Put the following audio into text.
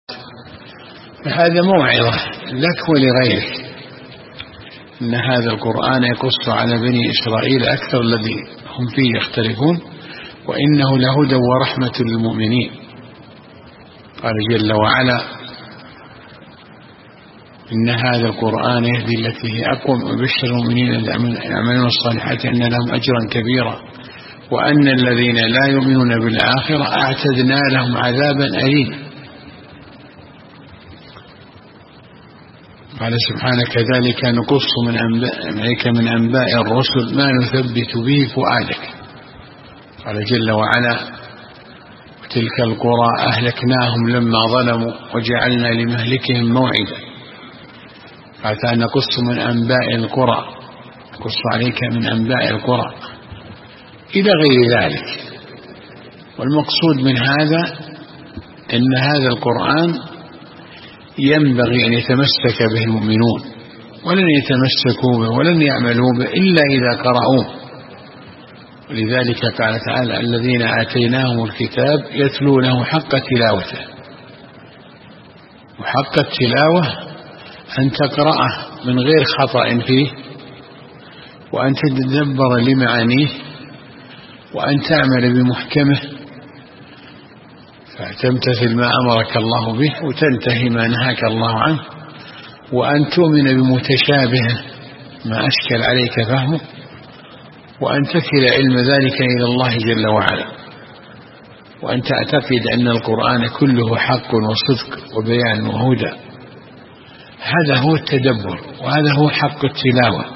فهذا موعظة لك ولغيرك إن هذا القرآن يقص على بني إسرائيل أكثر الذي هم فيه يختلفون وإنه لهدى ورحمة للمؤمنين. قال جل وعلا إن هذا القرآن يهدي التي هي أقوم ويبشر المؤمنين الذين يعملون الصالحات أن لهم أجرا كبيرا وأن الذين لا يؤمنون بالآخرة أعتدنا لهم عذابا أليما. قال سبحانه كذلك نقص من أنباء الرسل ما نثبت به فؤادك. قال جل وعلا وتلك القرى أهلكناهم لما ظلموا وجعلنا لمهلكهم موعدا. قال نقص من أنباء القرى نقص عليك من أنباء القرى إلى غير ذلك. والمقصود من هذا أن هذا القرآن ينبغي أن يتمسك به المؤمنون ولن يتمسكوا به ولن يعملوا به إلا إذا قرأوه. ولذلك قال تعالى الذين آتيناهم الكتاب يتلونه حق تلاوته. وحق التلاوة أن تقرأه من غير خطأ فيه وأن تتدبر لمعانيه وأن تعمل بمحكمه فتمتثل ما أمرك الله به وتنتهي ما نهاك الله عنه وأن تؤمن بمتشابهه ما أشكل عليك فهمه وأن تكل علم ذلك إلى الله جل وعلا وأن تعتقد أن القرآن كله حق وصدق وبيان وهدى. هذا هو التدبر وهذا هو حق التلاوة.